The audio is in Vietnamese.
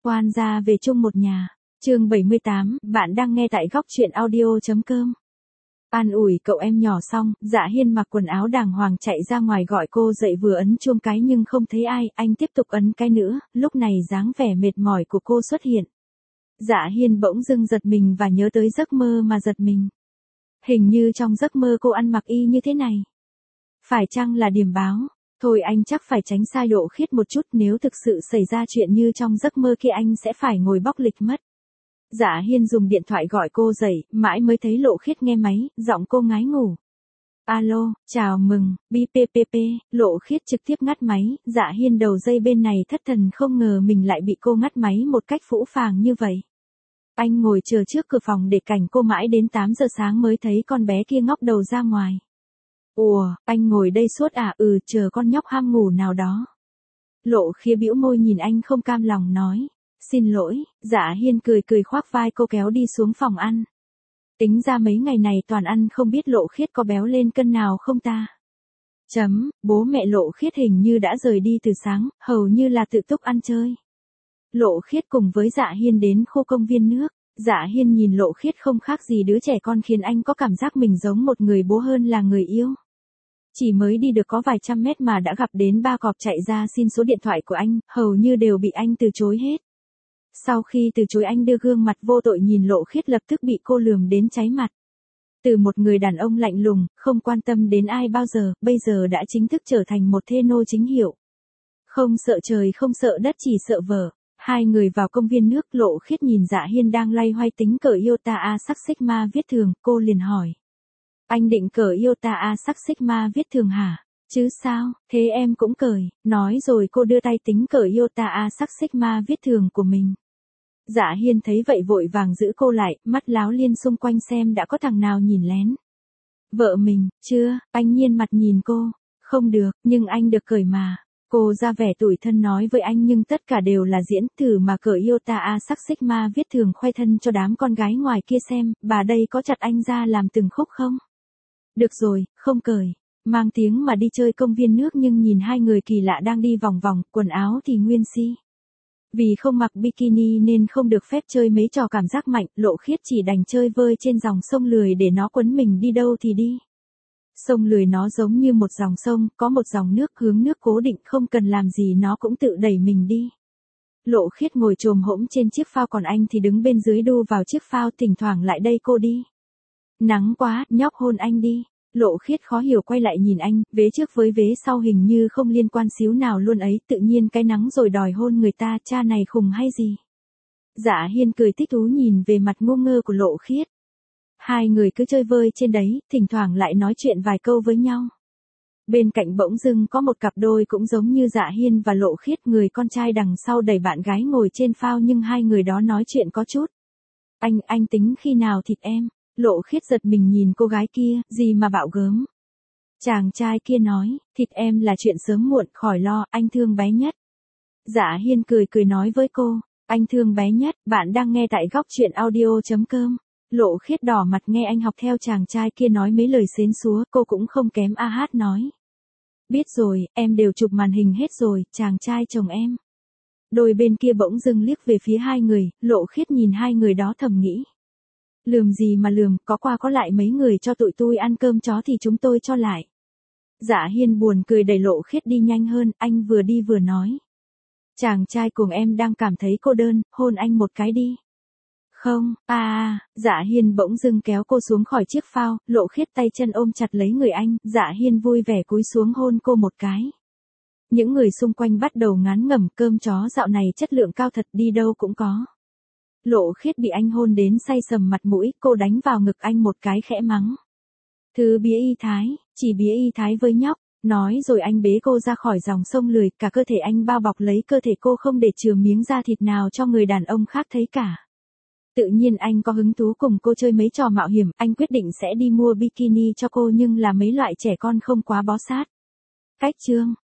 quan ra về chung một nhà. Chương 78, bạn đang nghe tại góc truyện audio.com. An ủi cậu em nhỏ xong, Dạ Hiên mặc quần áo đàng hoàng chạy ra ngoài gọi cô dậy, vừa ấn chuông cái nhưng không thấy ai, anh tiếp tục ấn cái nữa, lúc này dáng vẻ mệt mỏi của cô xuất hiện. Dạ Hiên bỗng dưng giật mình và nhớ tới giấc mơ mà giật mình. Hình như trong giấc mơ cô ăn mặc y như thế này. Phải chăng là điềm báo? Thôi anh chắc phải tránh xa Lộ Khiết một chút, nếu thực sự xảy ra chuyện như trong giấc mơ kia anh sẽ phải ngồi bóc lịch mất. Dạ Hiên dùng điện thoại gọi cô dậy, mãi mới thấy Lộ Khiết nghe máy, giọng cô ngái ngủ. Alo, chào mừng, BPPP, Lộ Khiết trực tiếp ngắt máy, Dạ Hiên đầu dây bên này thất thần không ngờ mình lại bị cô ngắt máy một cách phũ phàng như vậy. Anh ngồi chờ trước cửa phòng để cảnh cô mãi đến 8 giờ sáng mới thấy con bé kia ngóc đầu ra ngoài. Ủa, anh ngồi đây suốt à? Chờ con nhóc ham ngủ nào đó. Lộ Khiết bĩu môi nhìn anh không cam lòng nói. Xin lỗi, Dạ Hiên cười cười khoác vai cô kéo đi xuống phòng ăn. Tính ra mấy ngày này toàn ăn, không biết Lộ Khiết có béo lên cân nào không ta? Bố mẹ Lộ Khiết hình như đã rời đi từ sáng, hầu như là tự túc ăn chơi. Lộ Khiết cùng với Dạ Hiên đến khu công viên nước. Dạ Hiên nhìn Lộ Khiết không khác gì đứa trẻ con khiến anh có cảm giác mình giống một người bố hơn là người yêu. Chỉ mới đi được có vài trăm mét mà đã gặp đến 3 cọp chạy ra xin số điện thoại của anh, hầu như đều bị anh từ chối hết. Sau khi từ chối anh đưa gương mặt vô tội nhìn Lộ Khiết lập tức bị cô lườm đến cháy mặt. Từ một người đàn ông lạnh lùng, không quan tâm đến ai bao giờ, bây giờ đã chính thức trở thành một thê nô chính hiệu. Không sợ trời không sợ đất chỉ sợ vợ. Hai người vào công viên nước, Lộ Khiết nhìn Dạ Hiên đang loay hoay tính cờ Iota A sắc Sigma viết thường, cô liền hỏi. Anh định cờ Iota A sắc Sigma viết thường hả? Chứ sao, thế em cũng cởi, nói rồi cô đưa tay tính cờ Iota A sắc Sigma viết thường của mình. Dạ Hiên thấy vậy vội vàng giữ cô lại, mắt láo liên xung quanh xem đã có thằng nào nhìn lén. Vợ mình, chưa, anh Nhiên mặt nhìn cô. Không được, nhưng anh được cởi mà. Cô ra vẻ tủi thân nói với anh nhưng tất cả đều là diễn, thử mà cởi Iota A sắc Sigma viết thường khoe thân cho đám con gái ngoài kia xem, bà đây có chặt anh ra làm từng khúc không? Được rồi, không cởi. Mang tiếng mà đi chơi công viên nước nhưng nhìn hai người kỳ lạ đang đi vòng vòng, quần áo thì nguyên si. Vì không mặc bikini nên không được phép chơi mấy trò cảm giác mạnh, Lộ Khiết chỉ đành chơi vơi trên dòng sông lười để nó quấn mình đi đâu thì đi. Sông lười nó giống như một dòng sông, có một dòng nước hướng nước cố định, không cần làm gì nó cũng tự đẩy mình đi. Lộ Khiết ngồi chồm hổm trên chiếc phao còn anh thì đứng bên dưới đu vào chiếc phao, thỉnh thoảng lại đây cô đi. Nắng quá, nhóc hôn anh đi. Lộ Khiết khó hiểu quay lại nhìn anh, vế trước với vế sau hình như không liên quan xíu nào luôn ấy, tự nhiên cái nắng rồi đòi hôn người ta, cha này khùng hay gì? Dạ Hiên cười thích thú nhìn về mặt ngu ngơ của Lộ Khiết. Hai người cứ chơi vơi trên đấy, thỉnh thoảng lại nói chuyện vài câu với nhau. Bên cạnh bỗng dưng có một cặp đôi cũng giống như Dạ Hiên và Lộ Khiết, người con trai đằng sau đẩy bạn gái ngồi trên phao nhưng hai người đó nói chuyện có chút. Anh tính khi nào thịt em? Lộ Khiết giật mình nhìn cô gái kia, gì mà bạo gớm. Chàng trai kia nói, thịt em là chuyện sớm muộn, khỏi lo, anh thương bé nhất. Dạ Hiên cười cười nói với cô, anh thương bé nhất, bạn đang nghe tại góc truyện audio.com. Lộ Khiết đỏ mặt nghe anh học theo chàng trai kia nói mấy lời xến xúa, cô cũng không kém hát nói. Biết rồi, em đều chụp màn hình hết rồi, chàng trai chồng em. Đôi bên kia bỗng dưng liếc về phía hai người, Lộ Khiết nhìn hai người đó thầm nghĩ. Lườm gì mà lườm, có qua có lại mấy người cho tụi tôi ăn cơm chó thì chúng tôi cho lại. Dạ Hiên buồn cười đẩy Lộ Khiết đi nhanh hơn, anh vừa đi vừa nói. Chàng trai cùng em đang cảm thấy cô đơn, hôn anh một cái đi. Không, Dạ Hiên bỗng dưng kéo cô xuống khỏi chiếc phao, Lộ Khiết tay chân ôm chặt lấy người anh, Dạ Hiên vui vẻ cúi xuống hôn cô một cái. Những người xung quanh bắt đầu ngán ngẩm, cơm chó dạo này chất lượng cao thật, đi đâu cũng có. Lộ Khiết bị anh hôn đến say sầm mặt mũi, cô đánh vào ngực anh một cái khẽ mắng. Thứ bía y thái, chỉ bía y thái với nhóc, nói rồi anh bế cô ra khỏi dòng sông lười, cả cơ thể anh bao bọc lấy cơ thể cô không để chừa miếng da thịt nào cho người đàn ông khác thấy cả. Tự nhiên anh có hứng thú cùng cô chơi mấy trò mạo hiểm, anh quyết định sẽ đi mua bikini cho cô nhưng là mấy loại trẻ con không quá bó sát. Cách chương,